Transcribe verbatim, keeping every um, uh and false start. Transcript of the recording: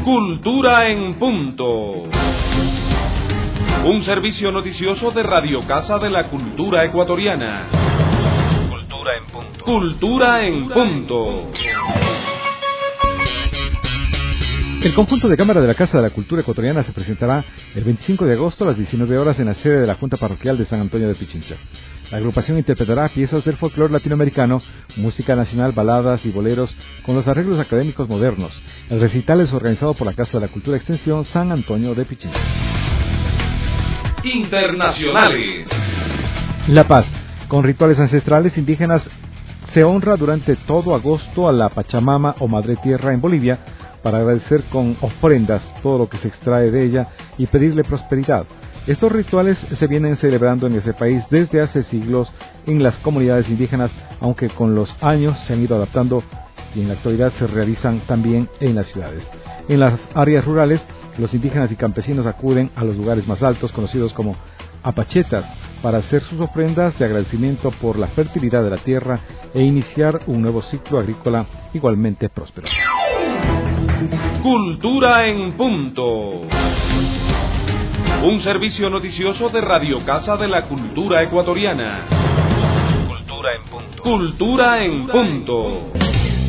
Cultura en punto. Un servicio noticioso de Radio Casa de la Cultura Ecuatoriana. Cultura en punto. Cultura en punto. El conjunto de cámara de la Casa de la Cultura Ecuatoriana se presentará el veinticinco de agosto a las diecinueve horas en la sede de la Junta Parroquial de San Antonio de Pichincha. La agrupación interpretará piezas del folclore latinoamericano, música nacional, baladas y boleros con los arreglos académicos modernos. El recital es organizado por la Casa de la Cultura Extensión San Antonio de Pichincha. Internacionales. La Paz. Con rituales ancestrales indígenas se honra durante todo agosto a la Pachamama o Madre Tierra en Bolivia para agradecer con ofrendas todo lo que se extrae de ella y pedirle prosperidad. Estos rituales se vienen celebrando en ese país desde hace siglos en las comunidades indígenas, aunque con los años se han ido adaptando y en la actualidad se realizan también en las ciudades. En las áreas rurales, los indígenas y campesinos acuden a los lugares más altos, conocidos como apachetas, para hacer sus ofrendas de agradecimiento por la fertilidad de la tierra e iniciar un nuevo ciclo agrícola igualmente próspero. Cultura en punto. Un servicio noticioso de Radio Casa de la Cultura Ecuatoriana. Cultura en punto. Cultura en punto.